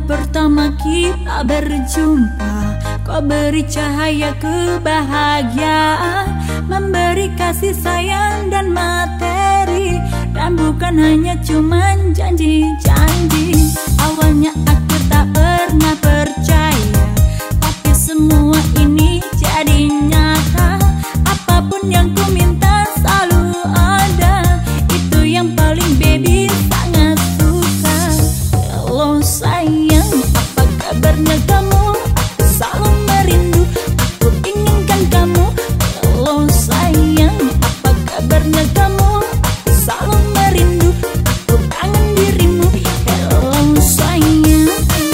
pertama kita berjumpa, kau beri cahaya kebahagiaan, memberi kasih sayang dan materi, dan bukan hanya cuman janji-janji. Awalnya aku tak pernah percaya, tapi semua ini jadi nyata. Apapun yang ku minta selalu ada, itu yang paling baby sangat suka. Kalau sayang, apa kabarnya kamu? Aku selalu merindu, aku inginkan kamu. Kalau sayang, apa kabarnya kamu? Aku selalu merindu, aku kangen dirimu. Kalau sayang,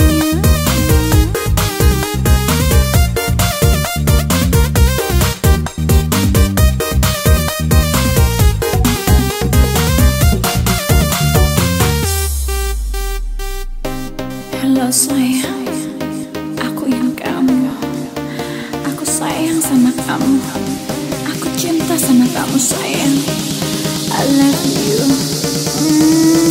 halo sayang, aku ingin kamu. Aku sayang sama kamu, aku cinta sama kamu sayang. I love you.